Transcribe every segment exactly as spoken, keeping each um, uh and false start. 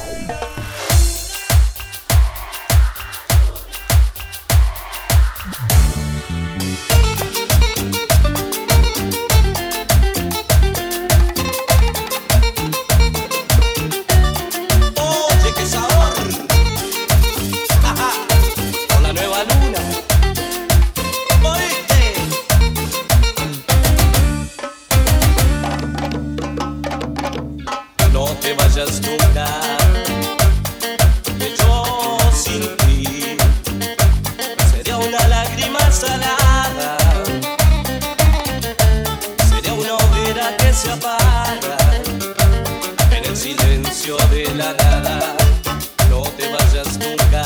Nunca, que yo sin ti sería una lágrima salada, sería una hoguera que se apaga en el silencio de la nada. No te vayas nunca,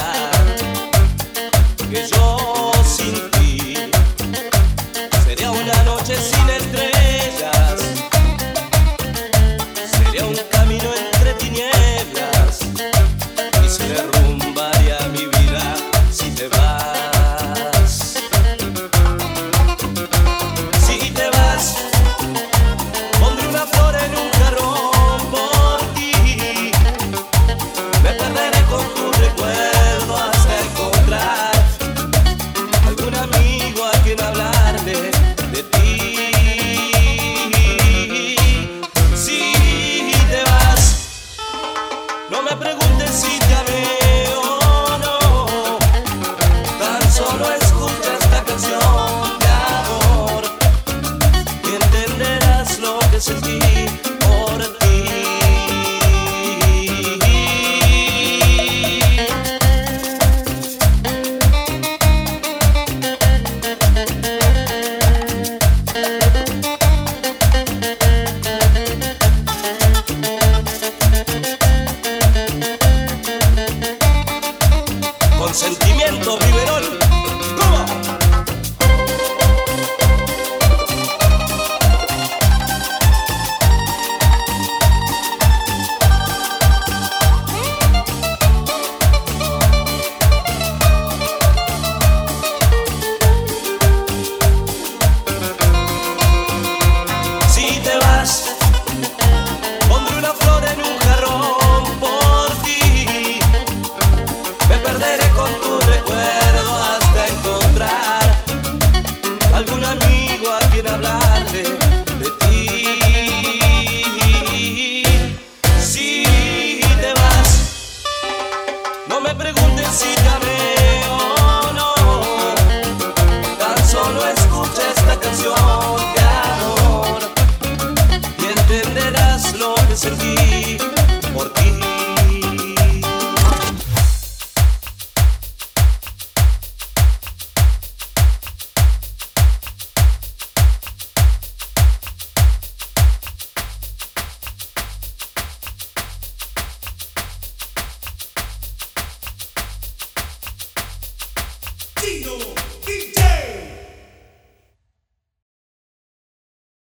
que yo sin ti sería una noche sin estrellas, sería un camino entre tinieblas y se derrumbaría mi vida si te vas. Si te vas, pondré una flor en un jarrón por ti, me perderé con tu recuerdo hasta encontrar algún amigo a quien hablarle de ti. No me preguntes si te amé o no, tan solo escucha esta canción de amor y entenderás lo que sentí por ti. Sentimiento Riverol, ¿cómo? Si te vas, pondré una flor en un jarrón por ti, me perderé con tu recuerdo hasta encontrar algún amigo a quien hablarle de ti. Si te vas, no me preguntes si te amé o no, tan solo escucha esta canción de amor y entenderás lo que sentí por ti. Tino.